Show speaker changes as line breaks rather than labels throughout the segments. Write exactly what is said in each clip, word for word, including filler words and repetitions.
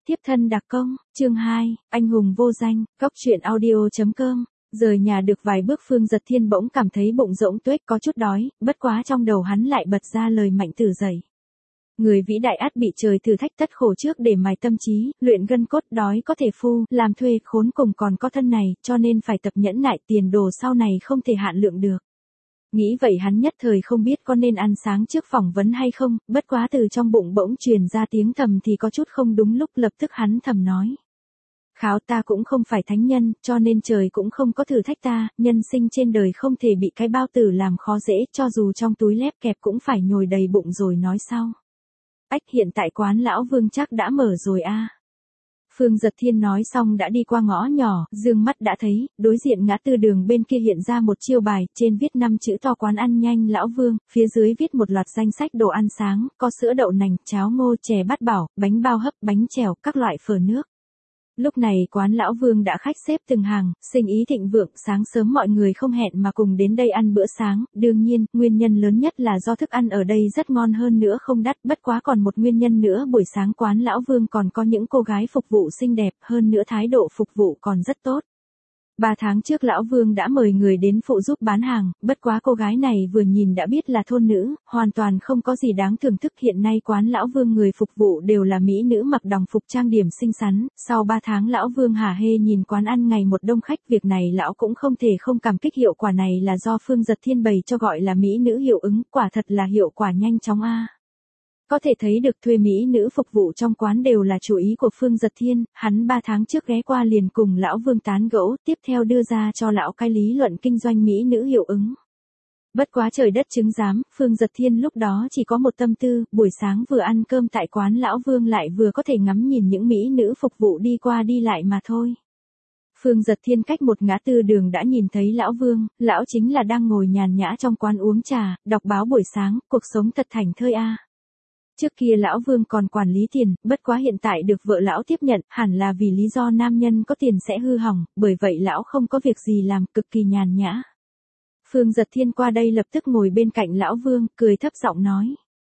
Tiếp thân đặc công, chương hai, anh hùng vô danh, góc truyện audio.com. Rời nhà được vài bước Phương Dật Thiên bỗng cảm thấy bụng rỗng tuếch có chút đói, bất quá trong đầu hắn lại bật ra lời Mạnh Tử dạy. Người vĩ đại ắt bị trời thử thách tất khổ trước để mài tâm trí, luyện gân cốt, đói có thể phu, làm thuê khốn cùng còn có thân này, cho nên phải tập nhẫn nại, tiền đồ sau này không thể hạn lượng được. Nghĩ vậy hắn nhất thời không biết có nên ăn sáng trước phỏng vấn hay không, bất quá từ trong bụng bỗng truyền ra tiếng thầm thì có chút không đúng lúc, lập tức hắn thầm nói. Kháo, ta cũng không phải thánh nhân, cho nên trời cũng không có thử thách ta, nhân sinh trên đời không thể bị cái bao tử làm khó dễ, cho dù trong túi lép kẹp cũng phải nhồi đầy bụng rồi nói sau. Ách, hiện tại quán lão Vương chắc đã mở rồi a. À. Phương Dật Thiên nói xong đã đi qua ngõ nhỏ, dương mắt đã thấy, đối diện ngã tư đường bên kia hiện ra một chiêu bài, trên viết năm chữ to quán ăn nhanh lão Vương, phía dưới viết một loạt danh sách đồ ăn sáng, có sữa đậu nành, cháo ngô, chè bát bảo, bánh bao hấp, bánh trèo, các loại phở nước. Lúc này quán lão Vương đã khách xếp từng hàng, sinh ý thịnh vượng, sáng sớm mọi người không hẹn mà cùng đến đây ăn bữa sáng, đương nhiên, nguyên nhân lớn nhất là do thức ăn ở đây rất ngon hơn nữa không đắt, bất quá còn một nguyên nhân nữa, buổi sáng quán lão Vương còn có những cô gái phục vụ xinh đẹp, hơn nữa thái độ phục vụ còn rất tốt. Ba tháng trước lão Vương đã mời người đến phụ giúp bán hàng, bất quá cô gái này vừa nhìn đã biết là thôn nữ, hoàn toàn không có gì đáng thưởng thức. Hiện nay quán lão Vương người phục vụ đều là mỹ nữ mặc đồng phục trang điểm xinh xắn, sau ba tháng lão Vương hả hê nhìn quán ăn ngày một đông khách, việc này lão cũng không thể không cảm kích, hiệu quả này là do Phương Dật Thiên bày cho gọi là mỹ nữ hiệu ứng, quả thật là hiệu quả nhanh chóng a. À. Có thể thấy được thuê mỹ nữ phục vụ trong quán đều là chủ ý của Phương Dật Thiên, hắn ba tháng trước ghé qua liền cùng lão Vương tán gẫu, tiếp theo đưa ra cho lão cái lý luận kinh doanh mỹ nữ hiệu ứng. Bất quá trời đất chứng giám, Phương Dật Thiên lúc đó chỉ có một tâm tư, buổi sáng vừa ăn cơm tại quán lão Vương lại vừa có thể ngắm nhìn những mỹ nữ phục vụ đi qua đi lại mà thôi. Phương Dật Thiên cách một ngã tư đường đã nhìn thấy lão Vương, lão chính là đang ngồi nhàn nhã trong quán uống trà, đọc báo buổi sáng, cuộc sống thật thảnh thơi a. À. Trước kia lão Vương còn quản lý tiền, bất quá hiện tại được vợ lão tiếp nhận, hẳn là vì lý do nam nhân có tiền sẽ hư hỏng, bởi vậy lão không có việc gì làm, cực kỳ nhàn nhã. Phương Dật Thiên qua đây lập tức ngồi bên cạnh lão Vương, cười thấp giọng nói.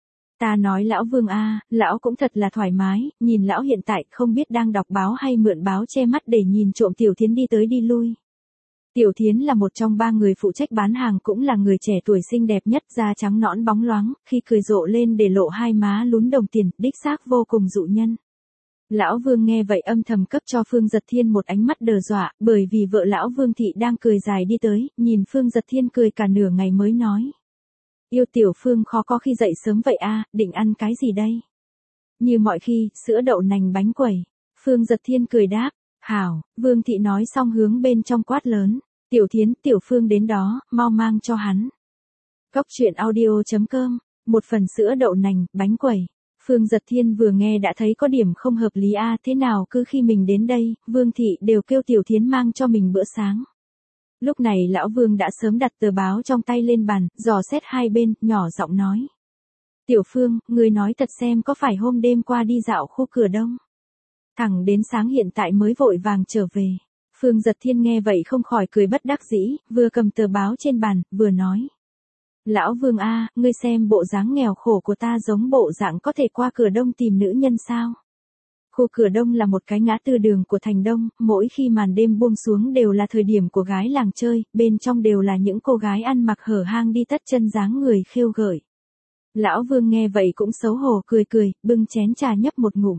Ta nói lão Vương a, à, lão cũng thật là thoải mái, nhìn lão hiện tại không biết đang đọc báo hay mượn báo che mắt để nhìn trộm Tiểu Thiến đi tới đi lui. Tiểu Thiến là một trong ba người phụ trách bán hàng, cũng là người trẻ tuổi xinh đẹp nhất, da trắng nõn bóng loáng, khi cười rộ lên để lộ hai má lún đồng tiền, đích xác vô cùng dụ nhân. Lão Vương nghe vậy âm thầm cấp cho Phương Dật Thiên một ánh mắt đờ dọa, bởi vì vợ lão Vương thị đang cười dài đi tới, nhìn Phương Dật Thiên cười cả nửa ngày mới nói. Yêu Tiểu Phương khó có khi dậy sớm vậy a, à, định ăn cái gì đây? Như mọi khi, sữa đậu nành bánh quẩy. Phương Dật Thiên cười đáp. Hảo, Vương thị nói xong hướng bên trong quát lớn. Tiểu Thiến, Tiểu Phương đến đó, mau mang cho hắn. Góc truyện audio.com, một phần sữa đậu nành, bánh quẩy. Phương Dật Thiên vừa nghe đã thấy có điểm không hợp lý a, à, thế nào cứ khi mình đến đây, Vương thị đều kêu Tiểu Thiến mang cho mình bữa sáng. Lúc này lão Vương đã sớm đặt tờ báo trong tay lên bàn, dò xét hai bên, nhỏ giọng nói. Tiểu Phương, người nói thật xem có phải hôm đêm qua đi dạo khu Cửa Đông? Thẳng đến sáng hiện tại mới vội vàng trở về. Phương Dật Thiên nghe vậy không khỏi cười bất đắc dĩ, vừa cầm tờ báo trên bàn, vừa nói. Lão Vương a, à, ngươi xem bộ dáng nghèo khổ của ta giống bộ dạng có thể qua Cửa Đông tìm nữ nhân sao? Khu Cửa Đông là một cái ngã tư đường của thành Đông, mỗi khi màn đêm buông xuống đều là thời điểm của gái làng chơi, bên trong đều là những cô gái ăn mặc hở hang đi tất chân dáng người khêu gợi. Lão Vương nghe vậy cũng xấu hổ cười cười, bưng chén trà nhấp một ngụm.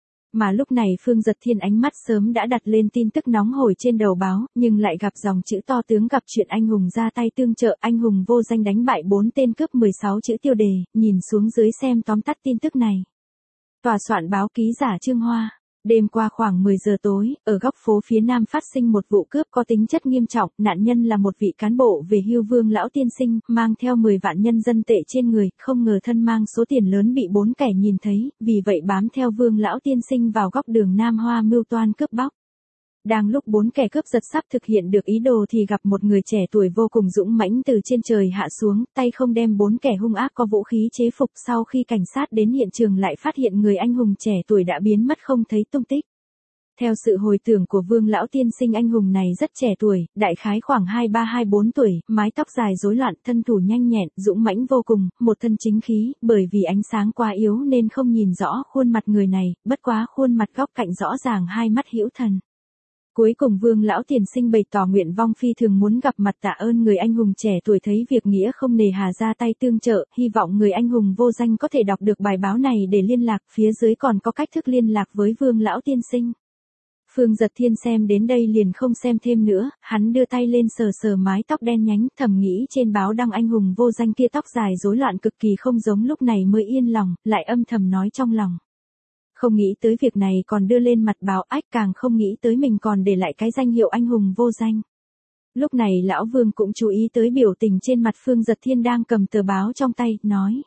Mà lúc này Phương Dật Thiên ánh mắt sớm đã đặt lên tin tức nóng hổi trên đầu báo, nhưng lại gặp dòng chữ to tướng gặp chuyện anh hùng ra tay tương trợ, anh hùng vô danh đánh bại bốn tên cướp, mười sáu chữ tiêu đề, nhìn xuống dưới xem tóm tắt tin tức này. Tòa soạn báo ký giả Trương Hoa. Đêm qua khoảng mười giờ tối, ở góc phố phía Nam phát sinh một vụ cướp có tính chất nghiêm trọng, nạn nhân là một vị cán bộ về hưu Vương lão tiên sinh, mang theo mười vạn nhân dân tệ trên người, không ngờ thân mang số tiền lớn bị bốn kẻ nhìn thấy, vì vậy bám theo Vương lão tiên sinh vào góc đường Nam Hoa mưu toan cướp bóc. Đang lúc bốn kẻ cướp giật sắp thực hiện được ý đồ thì gặp một người trẻ tuổi vô cùng dũng mãnh từ trên trời hạ xuống, tay không đem bốn kẻ hung ác có vũ khí chế phục. Sau khi cảnh sát đến hiện trường lại phát hiện người anh hùng trẻ tuổi đã biến mất không thấy tung tích. Theo sự hồi tưởng của Vương lão tiên sinh anh hùng này rất trẻ tuổi, đại khái khoảng hai ba hai bốn tuổi, mái tóc dài rối loạn, thân thủ nhanh nhẹn, dũng mãnh vô cùng, một thân chính khí, bởi vì ánh sáng quá yếu nên không nhìn rõ khuôn mặt người này, bất quá khuôn mặt góc cạnh rõ ràng hai mắt hữu thần. Cuối cùng Vương lão tiền sinh bày tỏ nguyện vong phi thường muốn gặp mặt tạ ơn người anh hùng trẻ tuổi thấy việc nghĩa không nề hà ra tay tương trợ, hy vọng người anh hùng vô danh có thể đọc được bài báo này để liên lạc, phía dưới còn có cách thức liên lạc với Vương lão tiên sinh. Phương Giật Thiên xem đến đây liền không xem thêm nữa, hắn đưa tay lên sờ sờ mái tóc đen nhánh, thầm nghĩ trên báo đăng anh hùng vô danh kia tóc dài rối loạn cực kỳ không giống, lúc này mới yên lòng, lại âm thầm nói trong lòng. Không nghĩ tới việc này còn đưa lên mặt báo, ách, càng không nghĩ tới mình còn để lại cái danh hiệu anh hùng vô danh. Lúc này lão Vương cũng chú ý tới biểu tình trên mặt Phương Giật Thiên đang cầm tờ báo trong tay, nói.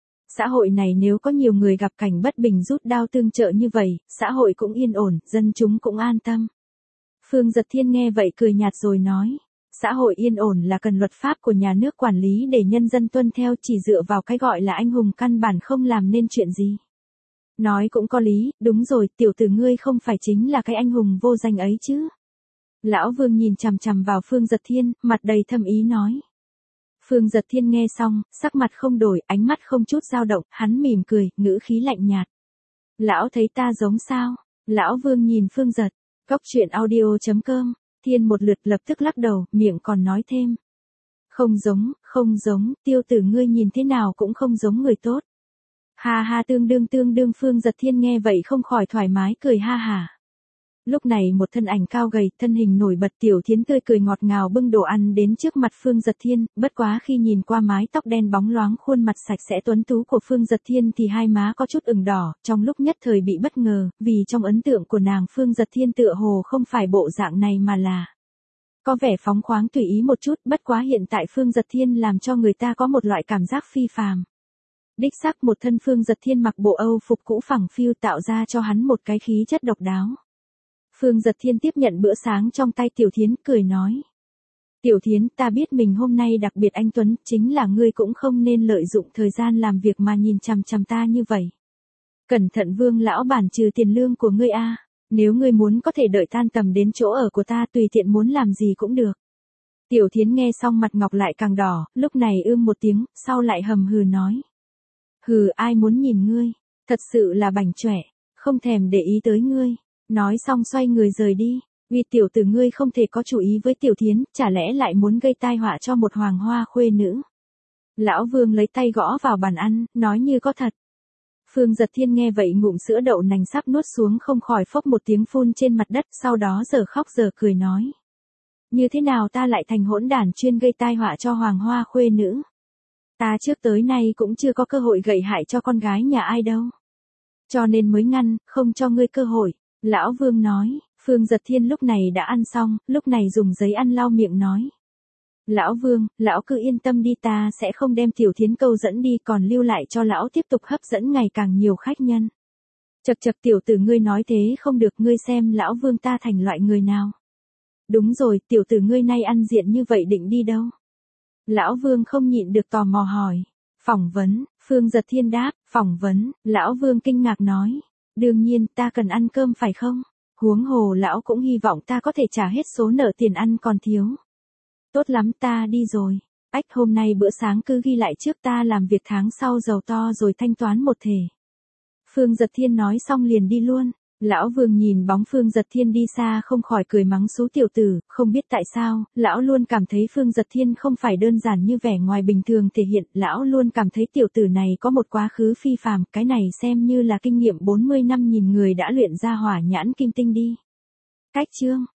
Xã hội này nếu có nhiều người gặp cảnh bất bình rút đao tương trợ như vậy, xã hội cũng yên ổn, dân chúng cũng an tâm. Phương Giật Thiên nghe vậy cười nhạt rồi nói. Xã hội yên ổn là cần luật pháp của nhà nước quản lý để nhân dân tuân theo, chỉ dựa vào cái gọi là anh hùng căn bản không làm nên chuyện gì. Nói cũng có lý, đúng rồi, tiểu tử ngươi không phải chính là cái anh hùng vô danh ấy chứ. Lão Vương nhìn chằm chằm vào Phương Giật Thiên, mặt đầy thâm ý nói. Phương Giật Thiên nghe xong, sắc mặt không đổi, ánh mắt không chút dao động, hắn mỉm cười, ngữ khí lạnh nhạt. Lão thấy ta giống sao? Lão Vương nhìn Phương Giật, Cóc truyện audio chấm com, Thiên một lượt lập tức lắc đầu, miệng còn nói thêm. Không giống, không giống, tiêu tử ngươi nhìn thế nào cũng không giống người tốt. Ha ha, tương đương tương đương. Phương Giật Thiên nghe vậy không khỏi thoải mái cười ha hả. Lúc này một thân ảnh cao gầy, thân hình nổi bật Tiểu Thiến tươi cười ngọt ngào bưng đồ ăn đến trước mặt Phương Giật Thiên, bất quá khi nhìn qua mái tóc đen bóng loáng khuôn mặt sạch sẽ tuấn tú của Phương Giật Thiên thì hai má có chút ửng đỏ, trong lúc nhất thời bị bất ngờ, vì trong ấn tượng của nàng Phương Giật Thiên tựa hồ không phải bộ dạng này mà là có vẻ phóng khoáng tùy ý một chút, bất quá hiện tại Phương Giật Thiên làm cho người ta có một loại cảm giác phi phàm. Đích xác một thân Phương Giật Thiên mặc bộ Âu phục cũ phẳng phiu tạo ra cho hắn một cái khí chất độc đáo. Phương Giật Thiên tiếp nhận bữa sáng trong tay Tiểu Thiến, cười nói. Tiểu Thiến, ta biết mình hôm nay đặc biệt anh tuấn, chính là ngươi cũng không nên lợi dụng thời gian làm việc mà nhìn chằm chằm ta như vậy. Cẩn thận Vương lão bản trừ tiền lương của ngươi a, nếu ngươi muốn có thể đợi tan tầm đến chỗ ở của ta tùy tiện muốn làm gì cũng được. Tiểu Thiến nghe xong mặt ngọc lại càng đỏ, lúc này ưm một tiếng, sau lại hầm hừ nói. Hừ, ai muốn nhìn ngươi, thật sự là bảnh chọe, không thèm để ý tới ngươi. Nói xong xoay người rời đi, vì tiểu tử ngươi không thể có chủ ý với Tiểu Thiến, chả lẽ lại muốn gây tai họa cho một hoàng hoa khuê nữ. Lão Vương lấy tay gõ vào bàn ăn, nói như có thật. Phương Giật Thiên nghe vậy ngụm sữa đậu nành sắp nuốt xuống không khỏi phốc một tiếng phun trên mặt đất, sau đó giờ khóc giờ cười nói. Như thế nào ta lại thành hỗn đản chuyên gây tai họa cho hoàng hoa khuê nữ. Ta trước tới nay cũng chưa có cơ hội gậy hại cho con gái nhà ai đâu. Cho nên mới ngăn, không cho ngươi cơ hội. Lão Vương nói, Phương Giật Thiên lúc này đã ăn xong, lúc này dùng giấy ăn lau miệng nói. Lão Vương, lão cứ yên tâm đi, ta sẽ không đem Tiểu Thiến câu dẫn đi, còn lưu lại cho lão tiếp tục hấp dẫn ngày càng nhiều khách nhân. Chật chật, tiểu tử ngươi nói thế không được, ngươi xem lão Vương ta thành loại người nào. Đúng rồi, tiểu tử ngươi nay ăn diện như vậy định đi đâu? Lão Vương không nhịn được tò mò hỏi. Phỏng vấn, Phương Giật Thiên đáp, phỏng vấn. Lão Vương kinh ngạc nói. Đương nhiên, ta cần ăn cơm phải không? Huống hồ lão cũng hy vọng ta có thể trả hết số nợ tiền ăn còn thiếu. Tốt lắm, ta đi rồi. Ách, hôm nay bữa sáng cứ ghi lại trước, ta làm việc tháng sau giàu to rồi thanh toán một thể. Phương Giật Thiên nói xong liền đi luôn. Lão Vương nhìn bóng Phương Giật Thiên đi xa không khỏi cười mắng xú tiểu tử, không biết tại sao, lão luôn cảm thấy Phương Giật Thiên không phải đơn giản như vẻ ngoài bình thường thể hiện, lão luôn cảm thấy tiểu tử này có một quá khứ phi phàm, cái này xem như là kinh nghiệm bốn mươi năm nhìn người đã luyện ra hỏa nhãn kim tinh đi. Cách chương